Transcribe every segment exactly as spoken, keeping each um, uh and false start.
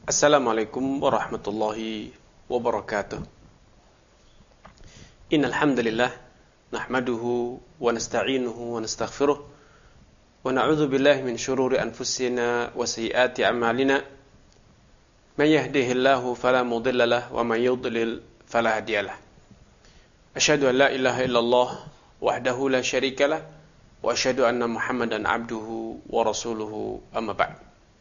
Assalamualaikum warahmatullahi wabarakatuh. Innal hamdalillah nahmaduhu wa nasta'inuhu wa nastaghfiruh wa na'udzu billahi min shururi anfusina wa sayyiati a'malina. May yahdihillahu fala mudilla lahu wa may yudlil fala hadiya lahu. Asyhadu an la ilaha illallah wahdahu la syarika lahu wa asyhadu anna Muhammadan abduhu wa rasuluhu, amma ba'd.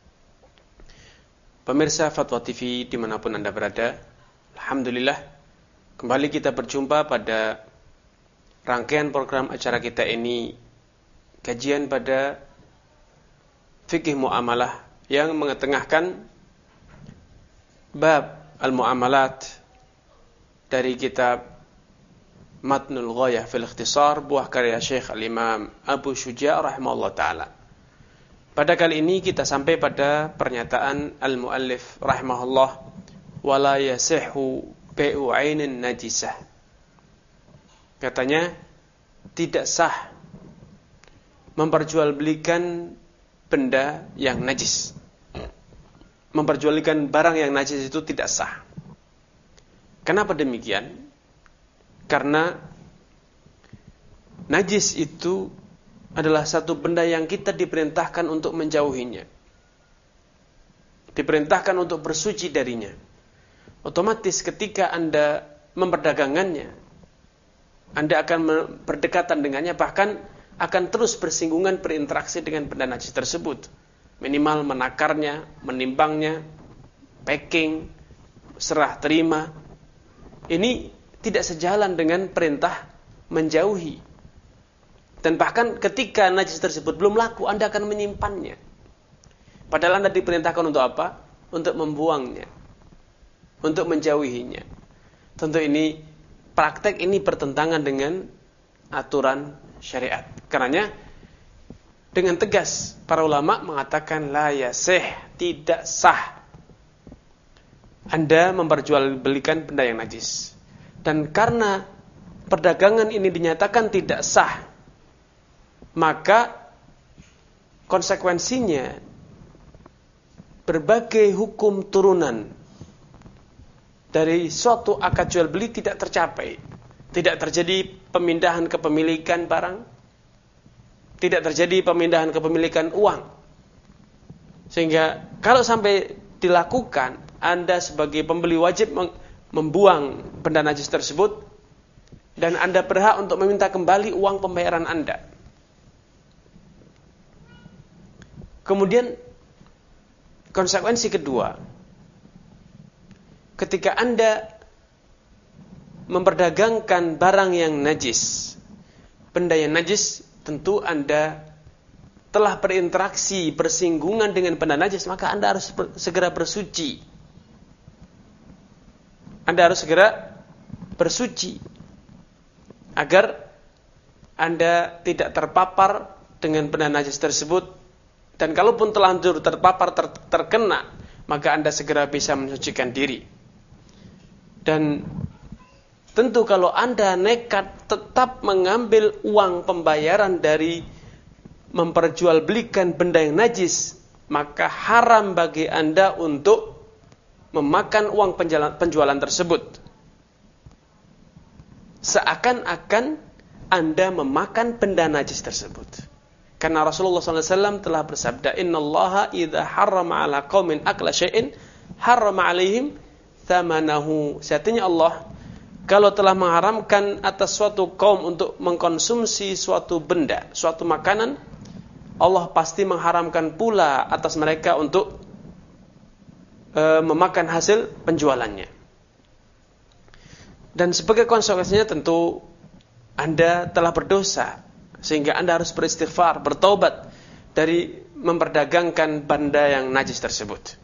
Pemirsa Fatwa T V dimanapun Anda berada, alhamdulillah kembali kita berjumpa pada rangkaian program acara kita ini, kajian pada fikih muamalah yang mengetengahkan bab al-muamalat dari kitab Matnul Ghayah fil Ikhtisar, buah karya Syekh Al-Imam Abu Syuja' rahimahullah ta'ala. Pada kali ini kita sampai pada pernyataan al-muallif rahimahullah, wala yasihhu bai'u 'ainin najisah. Katanya tidak sah memperjualbelikan benda yang najis. Memperjualbelikan barang yang najis itu tidak sah. Kenapa demikian? Karena najis itu adalah satu benda yang kita diperintahkan untuk menjauhinya. Diperintahkan untuk bersuci darinya. Otomatis ketika Anda memperdagangkannya, Anda akan berdekatan dengannya, bahkan akan terus bersinggungan, berinteraksi dengan benda najis tersebut. Minimal menakarnya, menimbangnya, packing, serah terima. Ini tidak sejalan dengan perintah menjauhi. Dan bahkan ketika najis tersebut belum laku, Anda akan menyimpannya. Padahal Anda diperintahkan untuk apa? Untuk membuangnya, untuk menjauhinya. Tentu ini, praktek ini bertentangan dengan aturan syariat. Karenanya, dengan tegas, para ulama mengatakan, la yasih, tidak sah Anda memperjualbelikan benda yang najis. Dan karena perdagangan ini dinyatakan tidak sah, maka konsekuensinya berbagai hukum turunan dari suatu akad jual beli tidak tercapai. Tidak terjadi pemindahan kepemilikan barang, tidak terjadi pemindahan kepemilikan uang. Sehingga kalau sampai dilakukan, Anda sebagai pembeli wajib membuang benda najis tersebut, dan Anda berhak untuk meminta kembali uang pembayaran Anda. Kemudian konsekuensi kedua, ketika Anda memperdagangkan barang yang najis, benda yang najis, tentu Anda telah berinteraksi, bersinggungan dengan benda najis, maka Anda harus ber, segera bersuci. Anda harus segera bersuci agar Anda tidak terpapar dengan benda najis tersebut. Dan kalaupun telanjur terpapar, ter, terkena, maka Anda segera bisa mensucikan diri. Dan tentu kalau Anda nekat tetap mengambil uang pembayaran dari memperjualbelikan benda yang najis, maka haram bagi Anda untuk memakan uang penjualan, penjualan tersebut. Seakan-akan Anda memakan benda najis tersebut. Karena Rasulullah shallallahu alaihi wasallam telah bersabda, Inna Allaha idha harrama ala qawmin akla syai'in harrama alaihim thamanahu. Sesungguhnya Allah, kalau telah mengharamkan atas suatu kaum untuk mengkonsumsi suatu benda, suatu makanan, Allah pasti mengharamkan pula atas mereka untuk e, memakan hasil penjualannya. Dan sebagai konsekuensinya tentu Anda telah berdosa, sehingga Anda harus beristighfar, bertaubat dari memperdagangkan benda yang najis tersebut.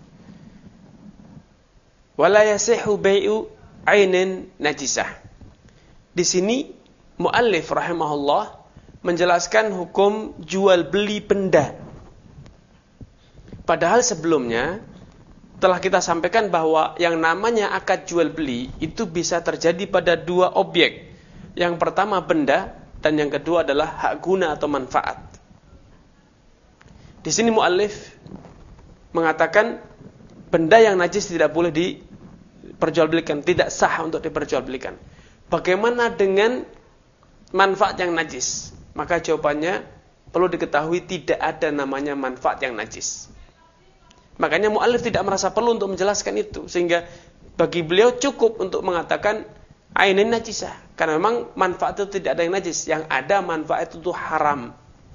Wala yasihhu bai'u 'ainin najisah. Di sini muallif rahimahullah menjelaskan hukum jual beli benda. Padahal sebelumnya telah kita sampaikan bahwa yang namanya akad jual beli itu bisa terjadi pada dua objek. Yang pertama benda, dan yang kedua adalah hak guna atau manfaat. Di sini muallif mengatakan benda yang najis tidak boleh diperjualbelikan, tidak sah untuk diperjualbelikan. Bagaimana dengan manfaat yang najis? Maka jawabannya perlu diketahui tidak ada namanya manfaat yang najis. Makanya mu'allif tidak merasa perlu untuk menjelaskan itu, sehingga bagi beliau cukup untuk mengatakan ainin najisah, karena memang manfaat itu tidak ada yang najis, yang ada manfaat itu haram.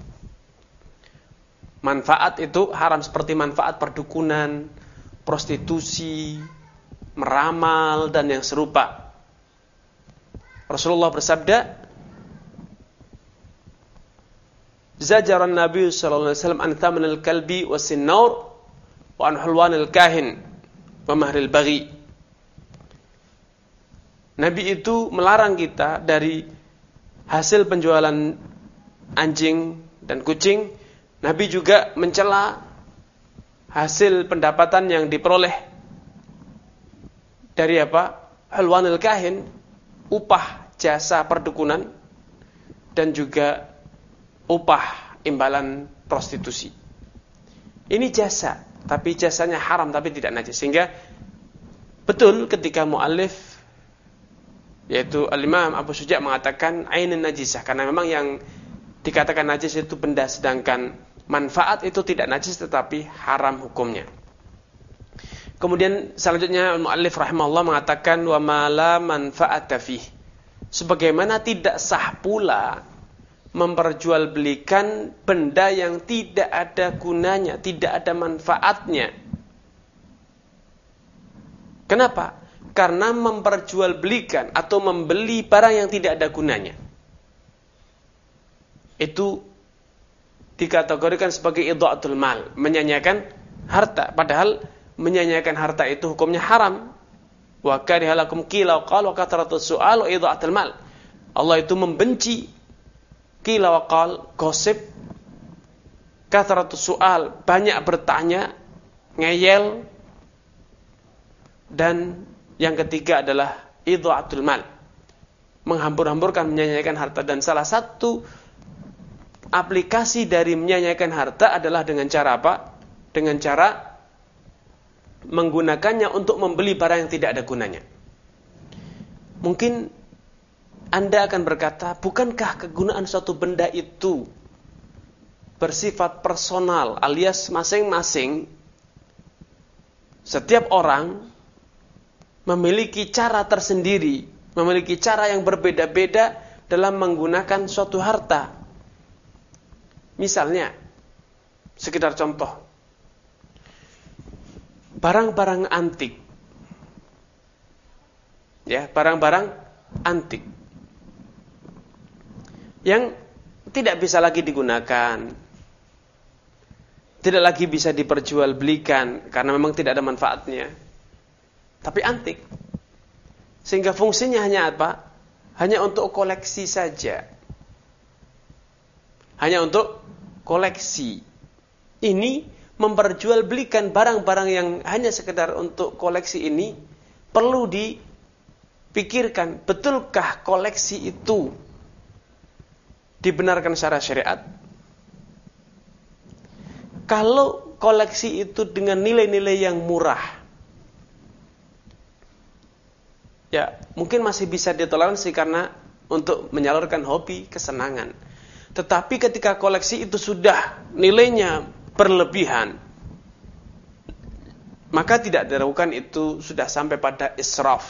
Manfaat itu haram seperti manfaat perdukunan, prostitusi, meramal dan yang serupa. Rasulullah bersabda, zajaran Nabi sallallahu alaihi wasallam an thamanil kalbi wasinnaur wa an hulwanil kahin wa mahril baghi. Nabi itu melarang kita dari hasil penjualan anjing dan kucing. Nabi juga mencela hasil pendapatan yang diperoleh dari apa? Hulwanil kahin, upah jasa perdukunan, dan juga upah imbalan prostitusi. Ini jasa, tapi jasanya haram, tapi tidak najis. Sehingga betul ketika mu'allif, yaitu Al-Imam Abu Suja' mengatakan ainin najisah, karena memang yang dikatakan najis itu benda, sedangkan manfaat itu tidak najis tetapi haram hukumnya. Kemudian selanjutnya mu'allif rahimahullah mengatakan wa ma la manfa'ata fih, sebagaimana tidak sah pula memperjualbelikan benda yang tidak ada gunanya, tidak ada manfaatnya. Kenapa? Karena memperjualbelikan atau membeli barang yang tidak ada gunanya, itu dikategorikan sebagai idha'atul mal, menyanyiakan harta. Padahal menyanyiakan harta itu hukumnya haram. Wa karihalakum qila wa qala wa kathratus su'al wa idha'atul mal. Allah itu membenci qila wa qal, gosip, kathratus su'al, banyak bertanya, ngeyel, dan yang ketiga adalah idha'atul mal, menghambur-hamburkan, menyanyiakan harta. Dan salah satu aplikasi dari menyanyiakan harta adalah dengan cara apa? Dengan cara menggunakannya untuk membeli barang yang tidak ada gunanya. Mungkin Anda akan berkata, bukankah kegunaan suatu benda itu bersifat personal, alias masing-masing setiap orang memiliki cara tersendiri, memiliki cara yang berbeda-beda dalam menggunakan suatu harta. Misalnya, sekedar contoh, barang-barang antik, ya, barang-barang antik yang tidak bisa lagi digunakan, tidak lagi bisa diperjualbelikan karena memang tidak ada manfaatnya, tapi antik, sehingga fungsinya hanya apa? Hanya untuk koleksi saja, hanya untuk koleksi. Ini memperjualbelikan barang-barang yang hanya sekedar untuk koleksi ini, perlu dipikirkan, betulkah koleksi itu dibenarkan secara syariat? Kalau koleksi itu dengan nilai-nilai yang murah, ya mungkin masih bisa ditoleransi karena untuk menyalurkan hobi, kesenangan. Tetapi ketika koleksi itu sudah nilainya berlebihan, maka tidak diragukan itu sudah sampai pada israf,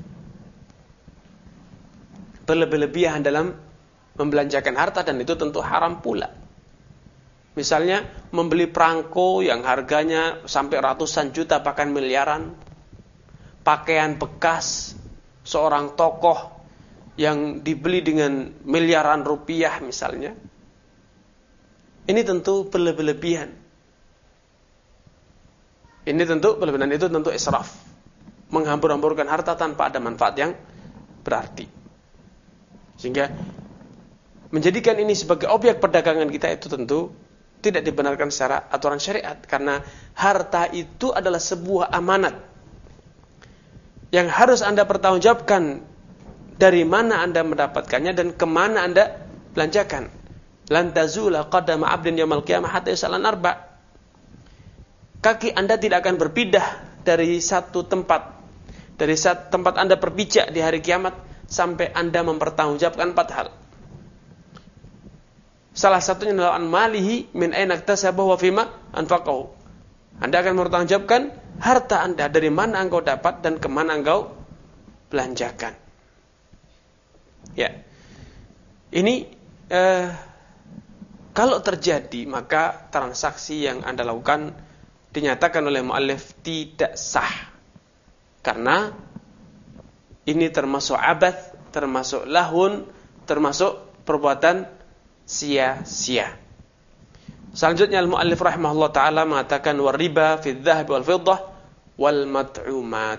berlebih-lebihan dalam membelanjakan harta, dan itu tentu haram pula. Misalnya membeli perangko yang harganya sampai ratusan juta bahkan miliaran, pakaian bekas seorang tokoh yang dibeli dengan miliaran rupiah misalnya, ini tentu berlebih-lebihan. Ini tentu berlebihan, itu tentu israf, menghambur-hamburkan harta tanpa ada manfaat yang berarti. Sehingga menjadikan ini sebagai objek perdagangan kita itu tentu tidak dibenarkan secara aturan syariat, karena harta itu adalah sebuah amanat yang harus Anda pertanggungjawabkan dari mana Anda mendapatkannya dan kemana Anda belanjakan. Lan tazula qadama 'abdin yaumil qiyamah hatta yas'ala arba. Kaki Anda tidak akan berpindah dari satu tempat, dari satu tempat Anda berpijak di hari kiamat sampai Anda mempertanggungjawabkan empat hal. Salah satunya adalah an malihi min aina iktasabahu wa fima anfaqahu. Anda akan mempertanggungjawabkan harta Anda dari mana engkau dapat dan kemana engkau belanjakan. Ya, ini eh, kalau terjadi maka transaksi yang Anda lakukan dinyatakan oleh muallif tidak sah, karena ini termasuk abath, termasuk lahun, termasuk perbuatan sia-sia. Selanjutnya al-muallif rahimahullah taala mengatakan wariba fi dzahab wal fiddah wal mat'umat.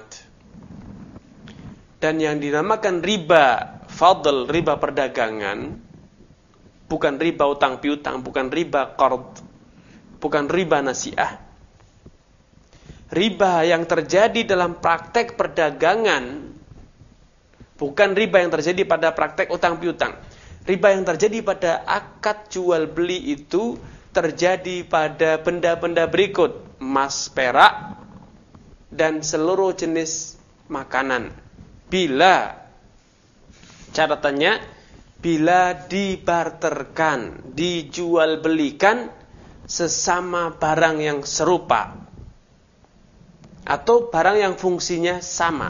Dan yang dinamakan riba fadl, riba perdagangan, bukan riba utang piutang, bukan riba qard, bukan riba nasiah. Riba yang terjadi dalam praktek perdagangan, bukan riba yang terjadi pada praktek utang piutang. Riba yang terjadi pada akad jual beli itu terjadi pada benda-benda berikut: emas, perak, dan seluruh jenis makanan. Bila, catatannya, bila dibarterkan, dijual belikan sesama barang yang serupa atau barang yang fungsinya sama,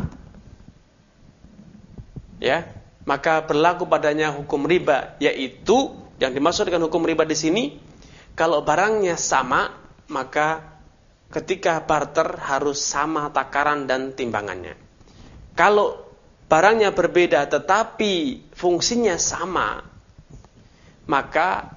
ya, maka berlaku padanya hukum riba, yaitu yang dimaksud dengan hukum riba di sini, kalau barangnya sama, maka ketika barter harus sama takaran dan timbangannya. Kalau barangnya berbeda tetapi fungsinya sama, maka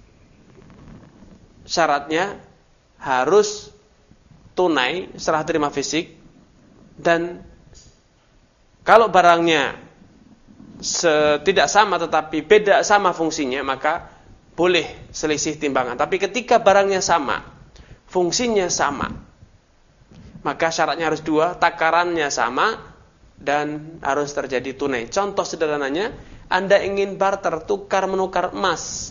syaratnya harus tunai, serah terima fisik, dan kalau barangnya tidak sama tetapi beda sama fungsinya, maka boleh selisih timbangan. Tapi ketika barangnya sama, fungsinya sama, maka syaratnya harus dua, takarannya sama, dan harus terjadi tunai. Contoh sederhananya, Anda ingin barter, tukar menukar emas.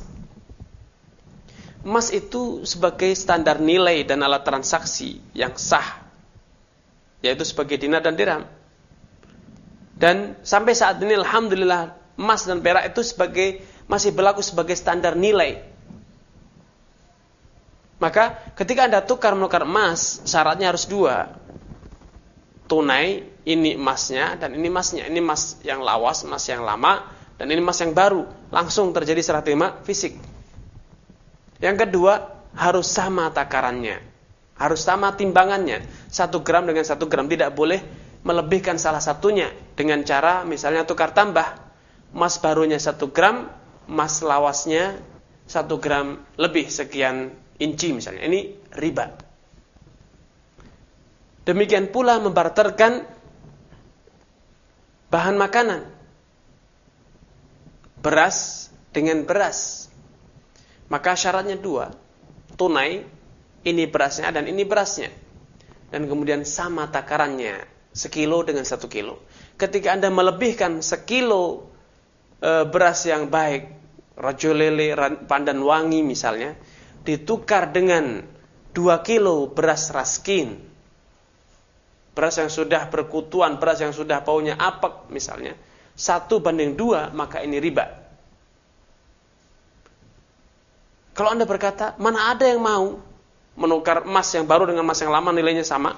Emas itu sebagai standar nilai dan alat transaksi yang sah, yaitu sebagai dinar dan dirham. Dan sampai saat ini alhamdulillah emas dan perak itu sebagai masih berlaku sebagai standar nilai. Maka ketika Anda tukar menukar emas, syaratnya harus dua. Tunai, ini emasnya dan ini emasnya. Ini emas yang lawas, emas yang lama, dan ini emas yang baru. Langsung terjadi serah terima fisik. Yang kedua, harus sama takarannya, harus sama timbangannya. Satu gram dengan satu gram, tidak boleh melebihkan salah satunya dengan cara misalnya tukar tambah. Emas barunya satu gram, emas lawasnya satu gram lebih sekian inci misalnya. Ini riba. Demikian pula membarterkan bahan makanan, beras dengan beras. Maka syaratnya dua, tunai, ini berasnya dan ini berasnya, dan kemudian sama takarannya, sekilo dengan satu kilo. Ketika Anda melebihkan sekilo e, beras yang baik, rajolele, pandan wangi misalnya, ditukar dengan dua kilo beras raskin, beras yang sudah berkutuan, beras yang sudah baunya apek misalnya, satu banding dua, maka ini riba. Kalau Anda berkata, mana ada yang mau menukar emas yang baru dengan emas yang lama nilainya sama,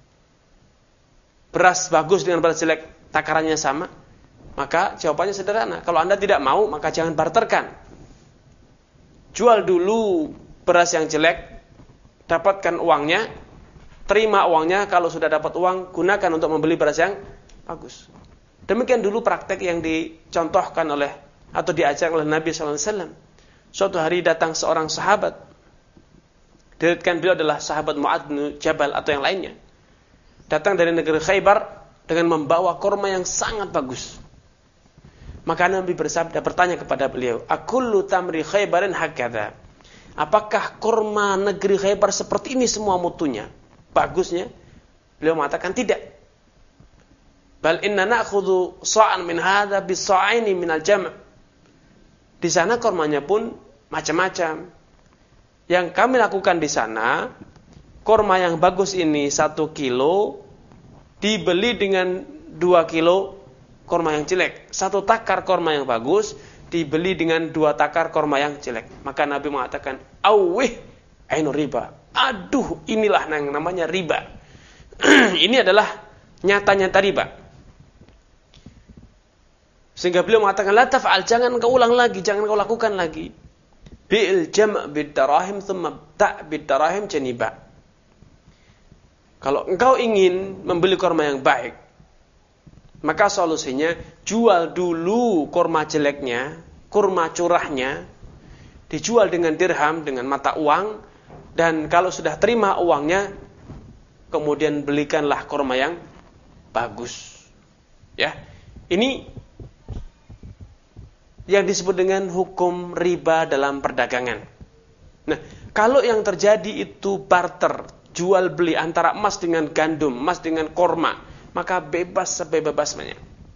beras bagus dengan beras jelek takarannya sama, maka jawabannya sederhana. Kalau Anda tidak mau, maka jangan barterkan. Jual dulu beras yang jelek, dapatkan uangnya, terima uangnya. Kalau sudah dapat uang, gunakan untuk membeli beras yang bagus. Demikian dulu praktek yang dicontohkan oleh atau diajarkan oleh Nabi shallallahu alaihi wasallam. Suatu hari datang seorang sahabat, diriwayatkan beliau adalah sahabat Mu'adz bin Jabal atau yang lainnya, datang dari negeri Khaybar dengan membawa kurma yang sangat bagus. Maka Nabi bersabda, bertanya kepada beliau, akullu tamri Khaybarin hakadha, apakah kurma negeri Khaybar seperti ini semua mutunya, bagusnya? Beliau mengatakan tidak. Bal inna na'khudhu sa'an min hadha bi sa'aini minal jam'. Di sana kurmanya pun macam-macam. Yang kami lakukan di sana, kurma yang bagus ini satu kilo dibeli dengan dua kilo korma yang jelek. Satu takar korma yang bagus dibeli dengan dua takar korma yang jelek. Maka Nabi mengatakan, awih ainu riba. Aduh, inilah yang namanya riba. Ini adalah nyata-nyata riba. Sehingga beliau mengatakan, la taf'al, jangan kau ulang lagi, jangan kau lakukan lagi. Bi'il jam' bid-darahim thumma ta' bid-darahim janiba. Kalau engkau ingin membeli korma yang baik, maka solusinya jual dulu korma jeleknya, kurma curahnya, dijual dengan dirham, dengan mata uang, dan kalau sudah terima uangnya, kemudian belikanlah korma yang bagus. Ya, ini yang disebut dengan hukum riba dalam perdagangan. Nah, kalau yang terjadi itu barter, jual beli antara emas dengan gandum, emas dengan korma, maka bebas sebebas-bebasnya.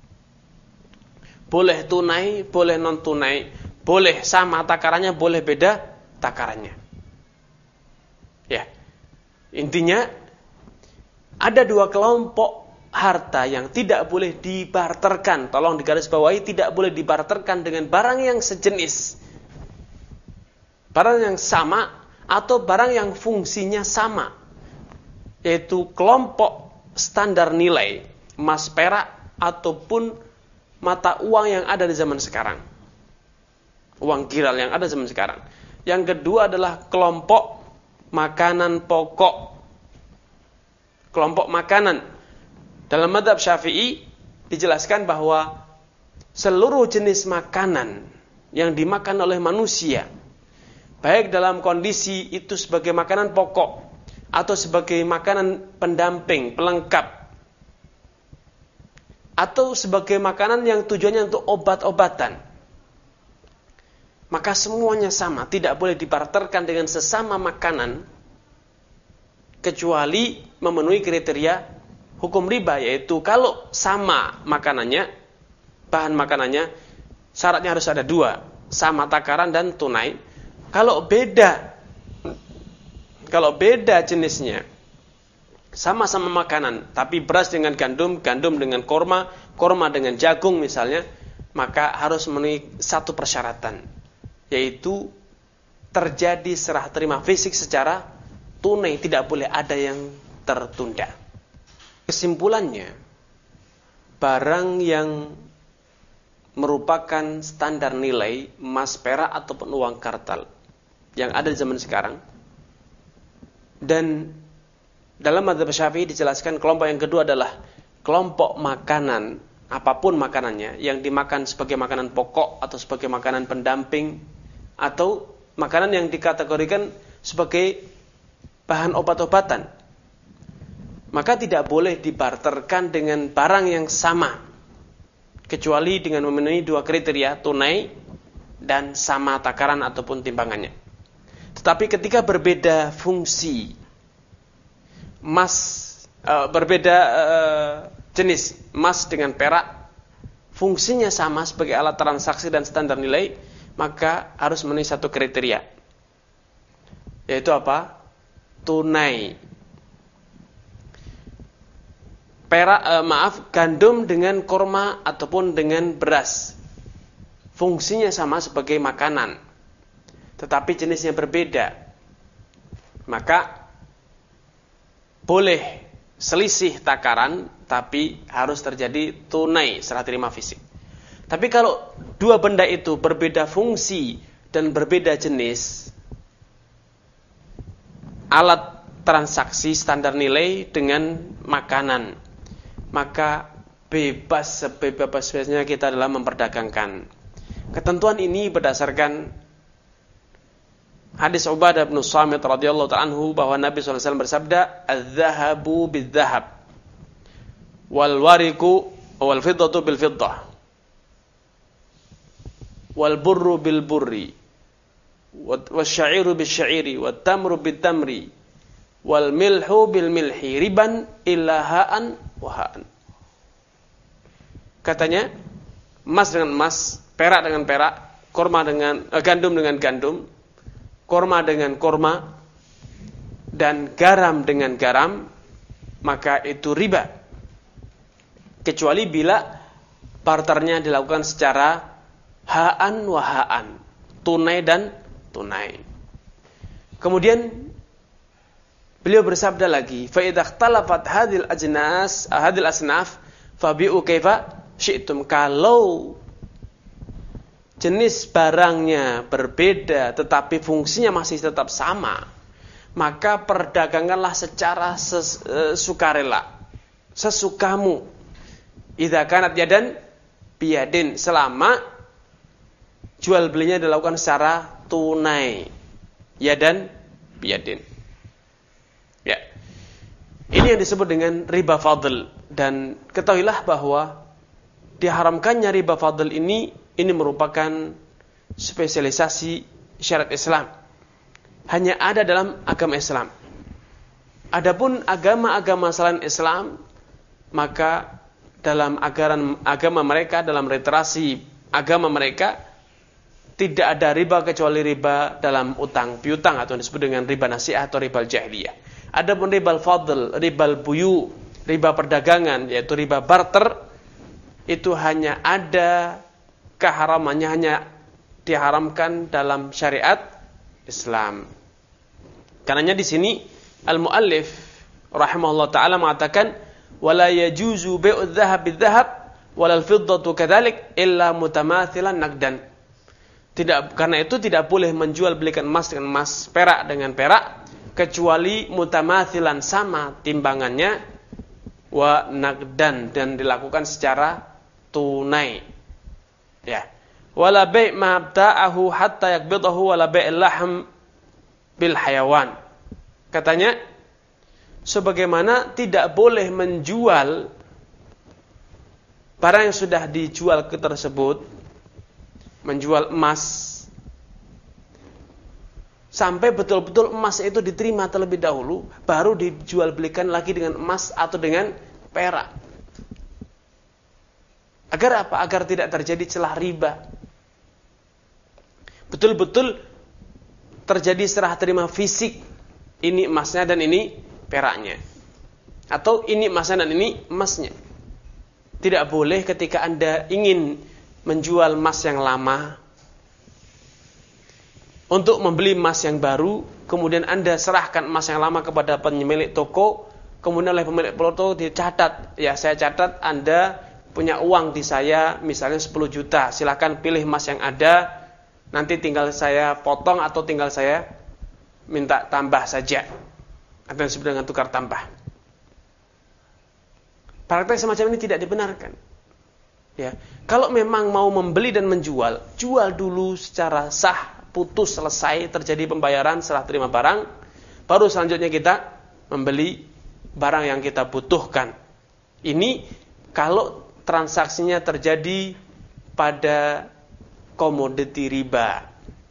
Boleh tunai, boleh non tunai, boleh sama takarannya, boleh beda takarannya. Ya, intinya ada dua kelompok harta yang tidak boleh dibarterkan. Tolong digarisbawahi, tidak boleh dibarterkan dengan barang yang sejenis, barang yang sama, atau barang yang fungsinya sama, yaitu kelompok standar nilai, emas perak, ataupun mata uang yang ada di zaman sekarang, uang giral yang ada zaman sekarang. Yang kedua adalah kelompok makanan pokok. Kelompok makanan. Dalam mazhab Syafi'i dijelaskan bahwa seluruh jenis makanan yang dimakan oleh manusia, baik dalam kondisi itu sebagai makanan pokok atau sebagai makanan pendamping, pelengkap, atau sebagai makanan yang tujuannya untuk obat-obatan, maka semuanya sama, tidak boleh dibarterkan dengan sesama makanan kecuali memenuhi kriteria hukum riba, yaitu kalau sama makanannya, bahan makanannya, syaratnya harus ada dua, sama takaran dan tunai. Kalau beda, kalau beda jenisnya, sama-sama makanan, tapi beras dengan gandum, gandum dengan korma, korma dengan jagung misalnya, maka harus memenuhi satu persyaratan, yaitu terjadi serah terima fisik secara tunai, tidak boleh ada yang tertunda. Kesimpulannya, barang yang merupakan standar nilai emas, perak, ataupun uang kartal yang ada di zaman sekarang, dan dalam mazhab Syafi'i dijelaskan kelompok yang kedua adalah kelompok makanan, apapun makanannya, yang dimakan sebagai makanan pokok atau sebagai makanan pendamping, atau makanan yang dikategorikan sebagai bahan obat-obatan, maka tidak boleh dibarterkan dengan barang yang sama, kecuali dengan memenuhi dua kriteria, tunai dan sama takaran ataupun timbangannya. Tetapi ketika berbeda fungsi, emas e, berbeda e, jenis, emas dengan perak, fungsinya sama sebagai alat transaksi dan standar nilai, maka harus memenuhi satu kriteria, yaitu apa? Tunai. Perak, eh, maaf, gandum dengan korma ataupun dengan beras, fungsinya sama sebagai makanan, tetapi jenisnya berbeda, maka boleh selisih takaran, tapi harus terjadi tunai serah terima fisik. Tapi kalau dua benda itu berbeda fungsi dan berbeda jenis, alat transaksi standar nilai dengan makanan, maka bebas sebebas-bebasnya kita dalam memperdagangkan. Ketentuan ini berdasarkan hadis Ubadah bin Samit radhiyallahu ta'ala anhu bahwa Nabi shallallahu alaihi wasallam bersabda, "Az-zahabu bil-zahab, wal wariqu wal fiddatu bil fiddah, wal burru bil burri, wasy-sya'iru bil sya'iri, wat tamru bit tamri, wal milhu bil milhi, riban illa ha'an wahaan." Katanya, emas dengan emas, perak dengan perak, korma dengan eh, gandum dengan gandum, korma dengan korma, dan garam dengan garam, maka itu riba. kecuali bila barternya dilakukan secara ha'an wa ha'an, tunai dan tunai. Kemudian beliau bersabda lagi, fa idza ikhtalafat hadhil ajnas hadhil asnaf fabi'u kaifa syi'tum. Kalau jenis barangnya berbeda tetapi fungsinya masih tetap sama, maka perdagangkanlah secara ses, uh, sukarela, sesukamu. Idza kanat yadan biyadin, selama jual belinya dilakukan secara tunai. Yadan biyadin. Ya. Ini yang disebut dengan riba fadl, dan ketahuilah bahwa diharamkannya riba fadl ini ini merupakan spesialisasi syariat Islam. Hanya ada dalam agama Islam. Adapun agama-agama selain Islam, maka dalam ajaran agama mereka, dalam literasi agama mereka, tidak ada riba kecuali riba dalam utang piutang atau yang disebut dengan riba nasi'ah atau riba jahiliyah. Adapun riba fadl, riba buyu, riba perdagangan, yaitu riba barter, itu hanya ada keharamannya, hanya diharamkan dalam syariat Islam. Karenanya di sini al-muallif rahimahullah taala mengatakan wala yajuzu bai'udz dzahab bidzahab walal fiddatu kadzalik illa mutamathilan naqdan. Tidak, karena itu tidak boleh menjual belikan emas dengan emas, perak dengan perak, kecuali mutamathilan, sama timbangannya, wa naqdan, dan dilakukan secara tunai. Ya. Wala bai' ma bta'ahu hatta yakbidahu wala bai'il lahm bil hayawan. Katanya, sebagaimana tidak boleh menjual barang yang sudah dijual ke tersebut, menjual emas sampai betul-betul emas itu diterima terlebih dahulu, baru dijual belikan lagi dengan emas atau dengan perak. Agar apa? Agar tidak terjadi celah riba. Betul-betul terjadi serah terima fisik. Ini emasnya dan ini peraknya. Atau ini emasnya dan ini emasnya. Tidak boleh ketika Anda ingin menjual emas yang lama untuk membeli emas yang baru, kemudian Anda serahkan emas yang lama kepada pemilik toko, kemudian oleh pemilik toko dicatat, ya saya catat Anda punya uang di saya misalnya sepuluh juta, silakan pilih emas yang ada, nanti tinggal saya potong atau tinggal saya minta tambah saja, atau yang disebut dengan tukar tambah. Praktek semacam ini tidak dibenarkan. Ya, kalau memang mau membeli dan menjual, jual dulu secara sah, putus, selesai, terjadi pembayaran, serah terima barang, baru selanjutnya kita membeli barang yang kita butuhkan. Ini kalau transaksinya terjadi pada komoditi riba.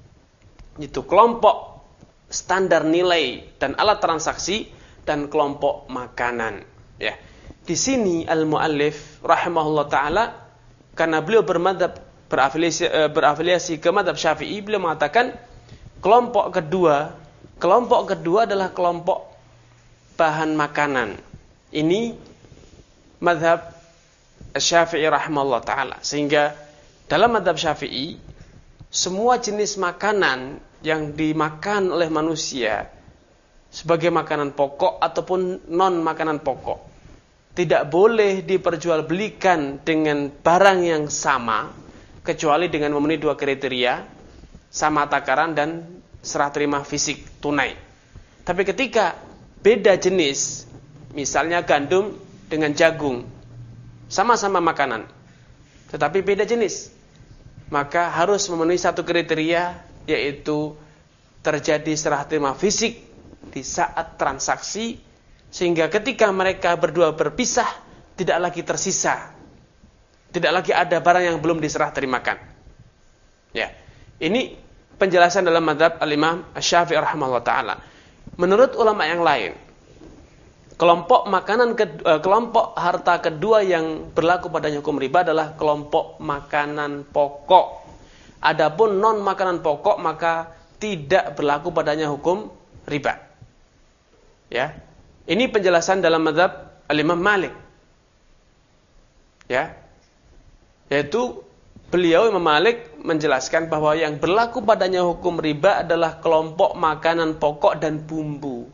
Itu kelompok standar nilai dan alat transaksi dan kelompok makanan. Ya. Di sini al-muallif rahimahullah taala, karena beliau bermadzhab berafiliasi, berafiliasi ke madzhab Syafi'i, beliau mengatakan kelompok kedua, kelompok kedua adalah kelompok bahan makanan. Ini madzhab Syafi'i rahimahullah taala. Sehingga dalam madzhab Syafi'i, semua jenis makanan yang dimakan oleh manusia sebagai makanan pokok ataupun non makanan pokok tidak boleh diperjualbelikan dengan barang yang sama kecuali dengan memenuhi dua kriteria, sama takaran dan serah terima fisik tunai. Tapi ketika beda jenis, misalnya gandum dengan jagung, sama-sama makanan, tetapi beda jenis, maka harus memenuhi satu kriteria, yaitu terjadi serah terima fisik di saat transaksi, sehingga ketika mereka berdua berpisah, tidak lagi tersisa, tidak lagi ada barang yang belum diserah terimakan. Ya, ini penjelasan dalam madzhab al-Imam Asy-Syafi'i rahimahullah taala. Menurut ulama yang lain, kelompok makanan kedua, kelompok harta kedua yang berlaku padanya hukum riba adalah kelompok makanan pokok. Adapun non makanan pokok maka tidak berlaku padanya hukum riba. Ya. Ini penjelasan dalam madzhab al-Imam Malik. Ya. Yaitu beliau Imam Malik menjelaskan bahwa yang berlaku padanya hukum riba adalah kelompok makanan pokok dan bumbu.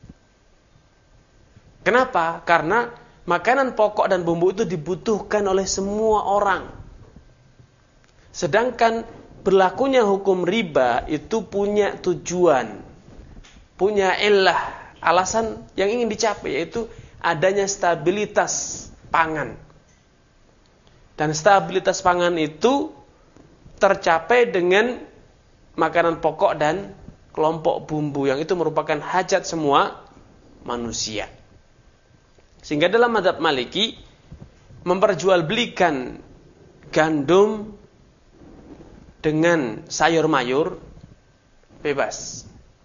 Kenapa? Karena makanan pokok dan bumbu itu dibutuhkan oleh semua orang. Sedangkan berlakunya hukum riba itu punya tujuan, punya illah, alasan yang ingin dicapai, yaitu adanya stabilitas pangan. Dan stabilitas pangan itu tercapai dengan makanan pokok dan kelompok bumbu, yang itu merupakan hajat semua manusia. Sehingga dalam mazhab Maliki memperjualbelikan gandum dengan sayur mayur bebas.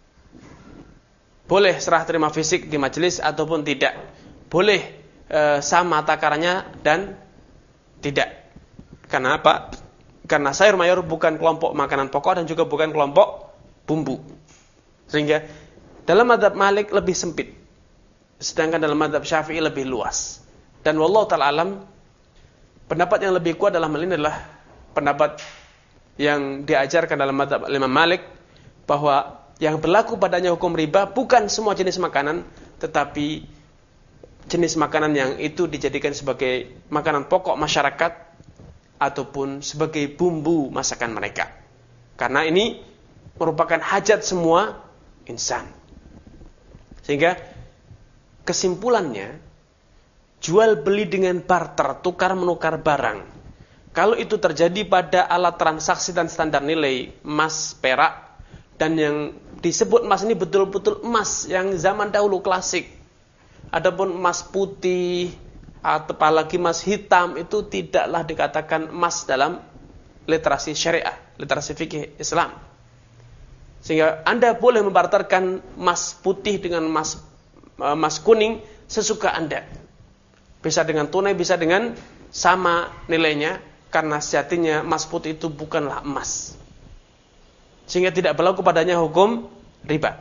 Boleh serah terima fisik di majelis ataupun tidak. Boleh e, sama takarannya dan tidak. Karena apa? Karena sayur mayur bukan kelompok makanan pokok dan juga bukan kelompok bumbu. Sehingga dalam mazhab Malik lebih sempit. Sedangkan dalam mazhab Syafi'i lebih luas. Dan wallahu ta'ala alam, pendapat yang lebih kuat dalam hal ini adalah pendapat yang diajarkan dalam mazhab Imam Malik, bahwa yang berlaku padanya hukum riba bukan semua jenis makanan, tetapi jenis makanan yang itu dijadikan sebagai makanan pokok masyarakat ataupun sebagai bumbu masakan mereka. Karena ini merupakan hajat semua insan. Sehingga kesimpulannya, jual beli dengan barter, tukar menukar barang, kalau itu terjadi pada alat transaksi dan standar nilai emas, perak, dan yang disebut emas ini betul-betul emas yang zaman dahulu klasik, adapun emas putih atau apalagi emas hitam, itu tidaklah dikatakan emas dalam literasi syariah, literasi fikih Islam. Sehingga Anda boleh membarterkan emas putih dengan emas emas kuning sesuka Anda. Bisa dengan tunai, bisa dengan sama nilainya, karena sejatinya emas putih itu bukanlah emas. Sehingga tidak berlaku padanya hukum riba.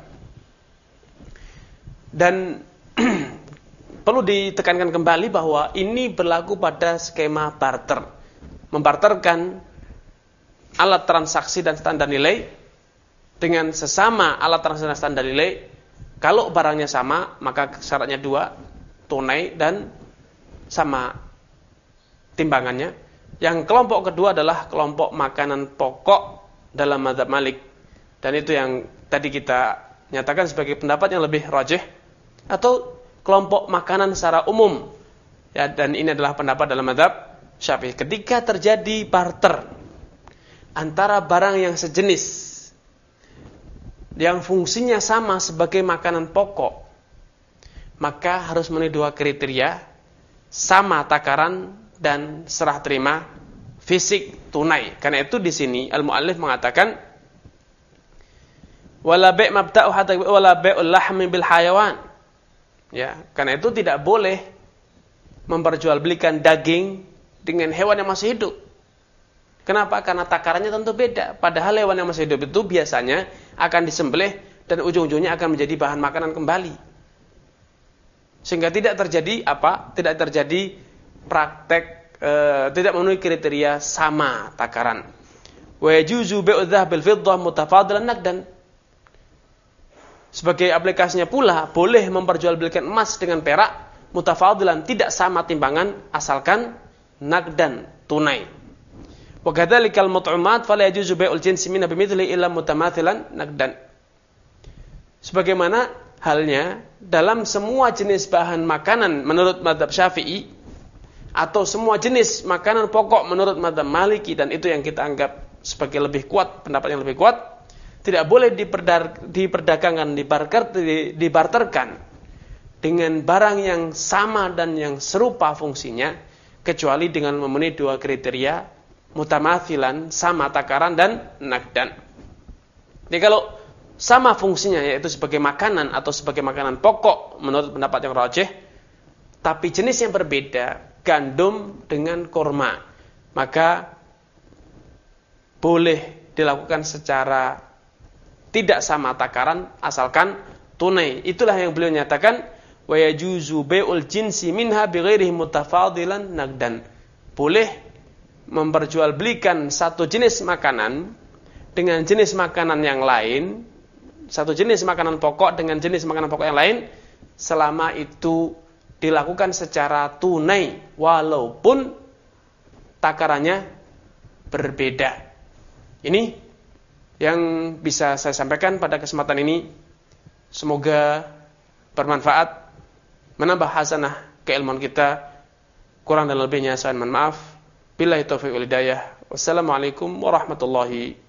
Dan perlu ditekankan kembali bahwa ini berlaku pada skema barter. Membarterkan alat transaksi dan standar nilai dengan sesama alat transaksi dan standar nilai. Kalau barangnya sama, maka syaratnya dua, tunai dan sama timbangannya. Yang kelompok kedua adalah kelompok makanan pokok dalam mazhab Malik. Dan itu yang tadi kita nyatakan sebagai pendapat yang lebih rajih, atau kelompok makanan secara umum. Ya, dan ini adalah pendapat dalam mazhab Syafi'i. Ketika terjadi barter antara barang yang sejenis, yang fungsinya sama sebagai makanan pokok, maka harus memenuhi dua kriteria, sama takaran dan serah terima fisik tunai. Karena itu di sini al-muallif mengatakan wala bai' mabta'u hatta wala bai'ul lahmi bil hayawan. Ya, karena itu tidak boleh memperjualbelikan daging dengan hewan yang masih hidup. Kenapa? Karena takarannya tentu beda. Padahal hewan yang masih hidup itu biasanya akan disembelih dan ujung-ujungnya akan menjadi bahan makanan kembali. Sehingga tidak terjadi apa? Tidak terjadi praktek e, tidak memenuhi kriteria sama takaran. Wa yajuzu bai'u dzahab bil fiddah mutafadilan naqdan. Sebagai aplikasinya pula boleh memperjualbelikan emas dengan perak mutafadilan, tidak sama timbangan, asalkan naqdan, tunai. Wa kadzalikal mut'umat fala yajuzu bai'ul jinsi minha bimithli illa mutamathilan naqdan. Sebagaimana halnya dalam semua jenis bahan makanan menurut mazhab Syafi'i, atau semua jenis makanan pokok menurut mazhab Maliki, dan itu yang kita anggap sebagai lebih kuat, pendapat yang lebih kuat, tidak boleh diperdar, diperdagangkan, dibarter, dibarterkan dengan barang yang sama dan yang serupa fungsinya, kecuali dengan memenuhi dua kriteria, mutamathilan, sama takaran, dan naqdan. Jadi kalau sama fungsinya, yaitu sebagai makanan atau sebagai makanan pokok menurut pendapat yang rajih, tapi jenis yang berbeda, gandum dengan kurma, maka boleh dilakukan secara tidak sama takaran, asalkan tunai. Itulah yang beliau nyatakan wa yajuzu bai'ul jinsi minha bighairihi mutafadilan naqdan. boleh memperjualbelikan satu jenis makanan dengan jenis makanan yang lain, satu jenis makanan pokok dengan jenis makanan pokok yang lain, selama itu dilakukan secara tunai walaupun takarannya berbeda. Ini yang bisa saya sampaikan pada kesempatan ini. Semoga bermanfaat, menambah hasanah keilmuan kita. Kurang dan lebihnya saya mohon maaf. Billahi taufiq wal hidayah. Wassalamualaikum warahmatullahi